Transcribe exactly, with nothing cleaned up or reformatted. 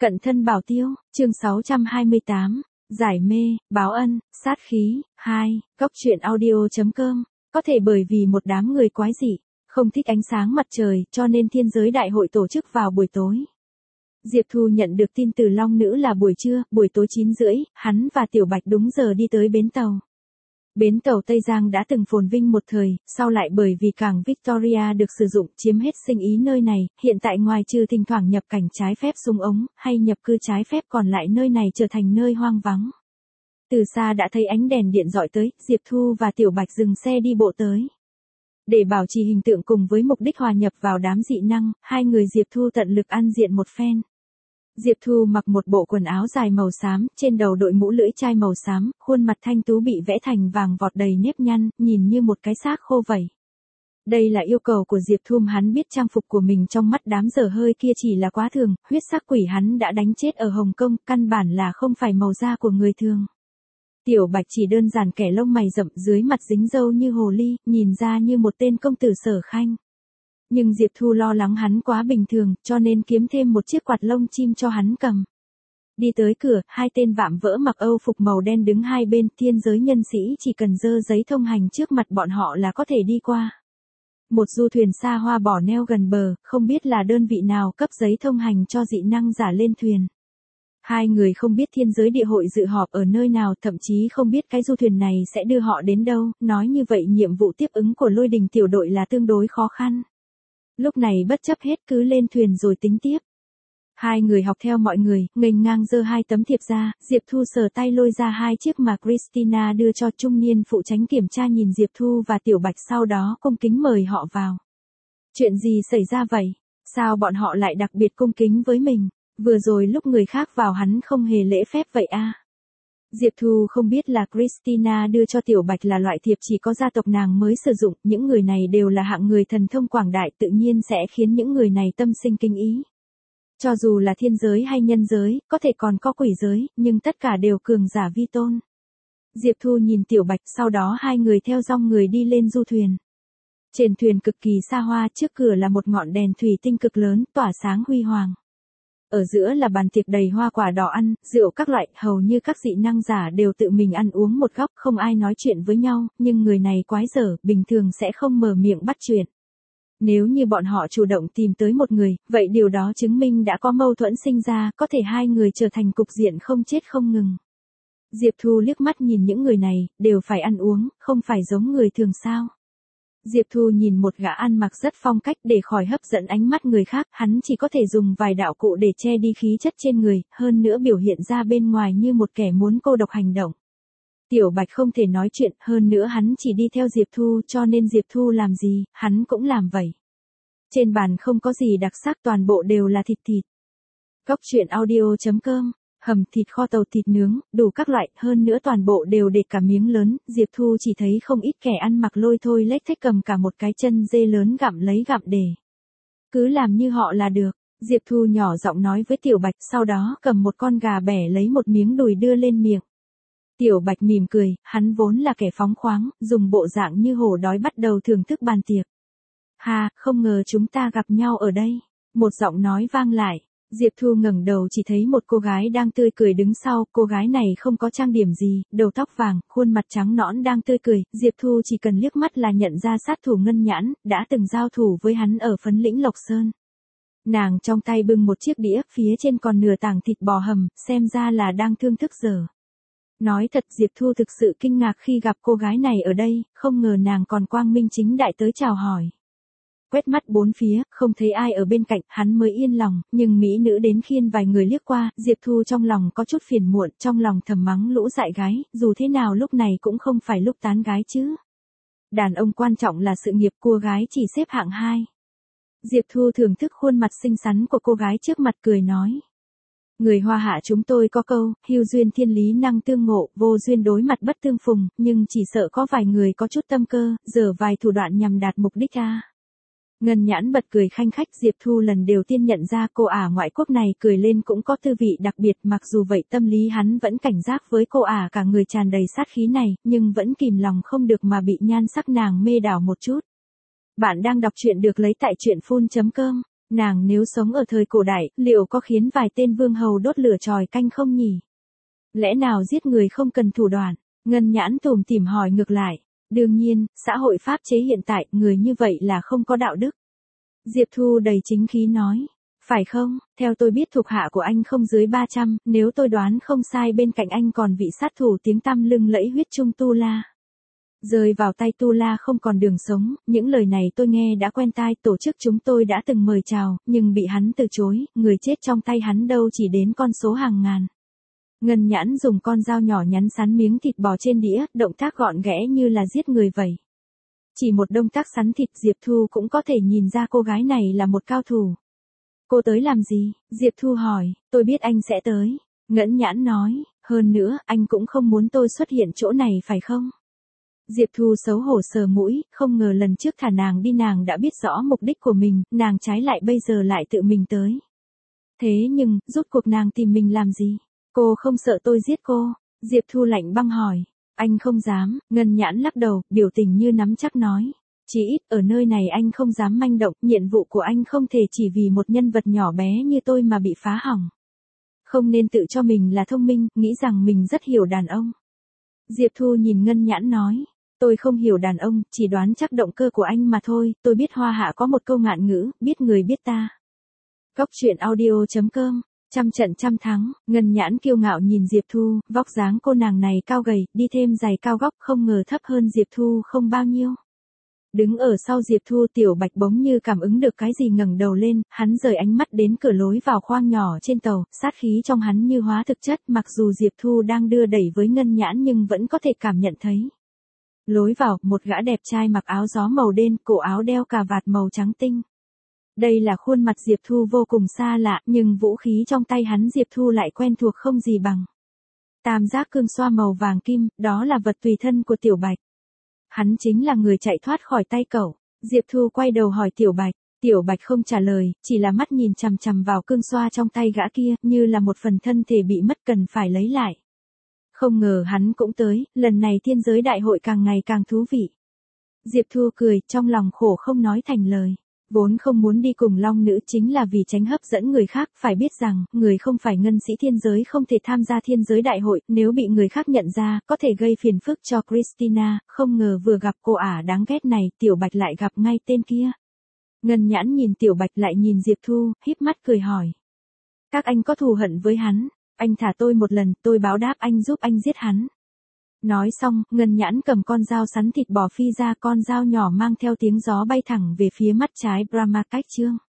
Cận thân bảo tiêu, chương sáu trăm hai mươi tám, giải mê, báo ân, sát khí, hai, góc truyện audio chấm com, có thể bởi vì một đám người quái dị, không thích ánh sáng mặt trời cho nên thiên giới đại hội tổ chức vào buổi tối. Diệp Thu nhận được tin từ Long Nữ là buổi trưa, buổi tối chín rưỡi, hắn và Tiểu Bạch đúng giờ đi tới bến tàu. Bến tàu Tây Giang đã từng phồn vinh một thời, sau lại bởi vì cảng Victoria được sử dụng chiếm hết sinh ý nơi này, hiện tại ngoài trừ thỉnh thoảng nhập cảnh trái phép súng ống, hay nhập cư trái phép còn lại nơi này trở thành nơi hoang vắng. Từ xa đã thấy ánh đèn điện dọi tới, Diệp Thu và Tiểu Bạch dừng xe đi bộ tới. Để bảo trì hình tượng cùng với mục đích hòa nhập vào đám dị năng, hai người Diệp Thu tận lực ăn diện một phen. Diệp Thu mặc một bộ quần áo dài màu xám, trên đầu đội mũ lưỡi chai màu xám, khuôn mặt thanh tú bị vẽ thành vàng vọt đầy nếp nhăn, nhìn như một cái xác khô vẩy. Đây là yêu cầu của Diệp Thu, hắn biết trang phục của mình trong mắt đám dở hơi kia chỉ là quá thường, huyết sắc quỷ hắn đã đánh chết ở Hồng Kông, căn bản là không phải màu da của người thường. Tiểu Bạch chỉ đơn giản kẻ lông mày rậm, dưới mặt dính râu như hồ ly, nhìn ra như một tên công tử Sở Khanh. Nhưng Diệp Thu lo lắng hắn quá bình thường, cho nên kiếm thêm một chiếc quạt lông chim cho hắn cầm. Đi tới cửa, hai tên vạm vỡ mặc Âu phục màu đen đứng hai bên, thiên giới nhân sĩ chỉ cần dơ giấy thông hành trước mặt bọn họ là có thể đi qua. Một du thuyền xa hoa bỏ neo gần bờ, không biết là đơn vị nào cấp giấy thông hành cho dị năng giả lên thuyền. Hai người không biết thiên giới địa hội dự họp ở nơi nào, thậm chí không biết cái du thuyền này sẽ đưa họ đến đâu, nói như vậy nhiệm vụ tiếp ứng của Lôi Đình tiểu đội là tương đối khó khăn. Lúc này bất chấp hết cứ lên thuyền rồi tính tiếp. Hai người học theo mọi người, nghênh ngang giơ hai tấm thiệp ra, Diệp Thu sờ tay lôi ra hai chiếc mà Christina đưa cho trung niên phụ tránh kiểm tra, nhìn Diệp Thu và Tiểu Bạch sau đó cung kính mời họ vào. Chuyện gì xảy ra vậy? Sao bọn họ lại đặc biệt cung kính với mình? Vừa rồi lúc người khác vào hắn không hề lễ phép vậy à? Diệp Thu không biết là Christina đưa cho Tiểu Bạch là loại thiệp chỉ có gia tộc nàng mới sử dụng, những người này đều là hạng người thần thông quảng đại, tự nhiên sẽ khiến những người này tâm sinh kinh ý. Cho dù là thiên giới hay nhân giới, có thể còn có quỷ giới, nhưng tất cả đều cường giả vi tôn. Diệp Thu nhìn Tiểu Bạch, sau đó hai người theo dòng người đi lên du thuyền. Trên thuyền cực kỳ xa hoa, trước cửa là một ngọn đèn thủy tinh cực lớn, tỏa sáng huy hoàng. Ở giữa là bàn tiệc đầy hoa quả đỏ ăn, rượu các loại, hầu như các dị năng giả đều tự mình ăn uống một góc, không ai nói chuyện với nhau, nhưng người này quái dở, bình thường sẽ không mở miệng bắt chuyện. Nếu như bọn họ chủ động tìm tới một người, vậy điều đó chứng minh đã có mâu thuẫn sinh ra, có thể hai người trở thành cục diện không chết không ngừng. Diệp Thu liếc mắt nhìn những người này, đều phải ăn uống, không phải giống người thường sao. Diệp Thu nhìn một gã ăn mặc rất phong cách, để khỏi hấp dẫn ánh mắt người khác, hắn chỉ có thể dùng vài đạo cụ để che đi khí chất trên người, hơn nữa biểu hiện ra bên ngoài như một kẻ muốn cô độc hành động. Tiểu Bạch không thể nói chuyện, hơn nữa hắn chỉ đi theo Diệp Thu cho nên Diệp Thu làm gì, hắn cũng làm vậy. Trên bàn không có gì đặc sắc, toàn bộ đều là thịt thịt. Góc truyện audio chấm com, hầm thịt kho tàu, thịt nướng, đủ các loại, hơn nữa toàn bộ đều để cả miếng lớn, Diệp Thu chỉ thấy không ít kẻ ăn mặc lôi thôi lếch thếch cầm cả một cái chân dê lớn gặm lấy gặm để. Cứ làm như họ là được, Diệp Thu nhỏ giọng nói với Tiểu Bạch, sau đó cầm một con gà bẻ lấy một miếng đùi đưa lên miệng. Tiểu Bạch mỉm cười, hắn vốn là kẻ phóng khoáng, dùng bộ dạng như hổ đói bắt đầu thưởng thức bàn tiệc. Ha, không ngờ chúng ta gặp nhau ở đây. Một giọng nói vang lại. Diệp Thu ngẩng đầu chỉ thấy một cô gái đang tươi cười đứng sau, cô gái này không có trang điểm gì, đầu tóc vàng, khuôn mặt trắng nõn đang tươi cười, Diệp Thu chỉ cần liếc mắt là nhận ra sát thủ Ngân Nhãn, đã từng giao thủ với hắn ở Phấn Lĩnh Lộc Sơn. Nàng trong tay bưng một chiếc đĩa, phía trên còn nửa tảng thịt bò hầm, xem ra là đang thương thức dở. Nói thật, Diệp Thu thực sự kinh ngạc khi gặp cô gái này ở đây, không ngờ nàng còn quang minh chính đại tới chào hỏi. Quét mắt bốn phía, không thấy ai ở bên cạnh, hắn mới yên lòng, nhưng mỹ nữ đến khiên vài người liếc qua, Diệp Thu trong lòng có chút phiền muộn, trong lòng thầm mắng lũ dại gái, dù thế nào lúc này cũng không phải lúc tán gái chứ. Đàn ông quan trọng là sự nghiệp, cua gái chỉ xếp hạng hai. Diệp Thu thưởng thức khuôn mặt xinh xắn của cô gái trước mặt, cười nói. Người Hoa Hạ chúng tôi có câu, hữu duyên thiên lý năng tương ngộ, vô duyên đối mặt bất tương phùng, nhưng chỉ sợ có vài người có chút tâm cơ, giở vài thủ đoạn nhằm đạt mục đích a. Ngân Nhãn bật cười khanh khách, Diệp Thu lần đầu tiên nhận ra cô ả ngoại quốc này cười lên cũng có tư vị đặc biệt, mặc dù vậy tâm lý hắn vẫn cảnh giác với cô ả cả người tràn đầy sát khí này, nhưng vẫn kìm lòng không được mà bị nhan sắc nàng mê đảo một chút. Bạn đang đọc truyện được lấy tại truyện phun chấm com. Nàng nếu sống ở thời cổ đại, liệu có khiến vài tên vương hầu đốt lửa tròi canh không nhỉ? Lẽ nào giết người không cần thủ đoạn? Ngân Nhãn tủm tỉm hỏi ngược lại. Đương nhiên, xã hội pháp chế hiện tại, người như vậy là không có đạo đức. Diệp Thu đầy chính khí nói. Phải không, theo tôi biết thuộc hạ của anh không dưới ba trăm, nếu tôi đoán không sai bên cạnh anh còn vị sát thủ tiếng tăm lừng lẫy huyết trung Tu La. Rơi vào tay Tu La không còn đường sống, những lời này tôi nghe đã quen tai, tổ chức chúng tôi đã từng mời chào, nhưng bị hắn từ chối, người chết trong tay hắn đâu chỉ đến con số hàng ngàn. Ngân Nhãn dùng con dao nhỏ nhắn sắn miếng thịt bò trên đĩa, động tác gọn ghẽ như là giết người vậy. Chỉ một động tác sắn thịt Diệp Thu cũng có thể nhìn ra cô gái này là một cao thủ. Cô tới làm gì? Diệp Thu hỏi, tôi biết anh sẽ tới. Ngân Nhãn nói, hơn nữa, anh cũng không muốn tôi xuất hiện chỗ này phải không? Diệp Thu xấu hổ sờ mũi, không ngờ lần trước thả nàng đi nàng đã biết rõ mục đích của mình, nàng trái lại bây giờ lại tự mình tới. Thế nhưng, rốt cuộc nàng tìm mình làm gì? Cô không sợ tôi giết cô? Diệp Thu lạnh băng hỏi. Anh không dám, Ngân Nhãn lắc đầu, biểu tình như nắm chắc nói. Chỉ ít ở nơi này anh không dám manh động, nhiệm vụ của anh không thể chỉ vì một nhân vật nhỏ bé như tôi mà bị phá hỏng. Không nên tự cho mình là thông minh, nghĩ rằng mình rất hiểu đàn ông. Diệp Thu nhìn Ngân Nhãn nói. Tôi không hiểu đàn ông, chỉ đoán chắc động cơ của anh mà thôi, tôi biết Hoa Hạ có một câu ngạn ngữ, biết người biết ta. Góc truyện audio chấm com. Trăm trận trăm thắng, Ngân Nhãn kiêu ngạo nhìn Diệp Thu, vóc dáng cô nàng này cao gầy, đi thêm giày cao gót không ngờ thấp hơn Diệp Thu không bao nhiêu. Đứng ở sau Diệp Thu Tiểu Bạch bỗng như cảm ứng được cái gì ngẩng đầu lên, hắn rời ánh mắt đến cửa lối vào khoang nhỏ trên tàu, sát khí trong hắn như hóa thực chất, mặc dù Diệp Thu đang đưa đẩy với Ngân Nhãn nhưng vẫn có thể cảm nhận thấy. Lối vào, một gã đẹp trai mặc áo gió màu đen, cổ áo đeo cà vạt màu trắng tinh. Đây là khuôn mặt Diệp Thu vô cùng xa lạ, nhưng vũ khí trong tay hắn Diệp Thu lại quen thuộc không gì bằng. Tam giác cương xoa màu vàng kim, đó là vật tùy thân của Tiểu Bạch. Hắn chính là người chạy thoát khỏi tay cậu. Diệp Thu quay đầu hỏi Tiểu Bạch. Tiểu Bạch không trả lời, chỉ là mắt nhìn chằm chằm vào cương xoa trong tay gã kia, như là một phần thân thể bị mất cần phải lấy lại. Không ngờ hắn cũng tới, lần này thiên giới đại hội càng ngày càng thú vị. Diệp Thu cười, trong lòng khổ không nói thành lời. Vốn không muốn đi cùng Long Nữ chính là vì tránh hấp dẫn người khác, phải biết rằng, người không phải ngân sĩ thiên giới không thể tham gia thiên giới đại hội, nếu bị người khác nhận ra, có thể gây phiền phức cho Christina, không ngờ vừa gặp cô ả đáng ghét này, Tiểu Bạch lại gặp ngay tên kia. Ngân Nhãn nhìn Tiểu Bạch lại nhìn Diệp Thu, híp mắt cười hỏi. Các anh có thù hận với hắn, anh thả tôi một lần, tôi báo đáp anh giúp anh giết hắn. Nói xong, Ngân Nhãn cầm con dao sắn thịt bò phi ra, con dao nhỏ mang theo tiếng gió bay thẳng về phía mắt trái Brahma Cách Trương.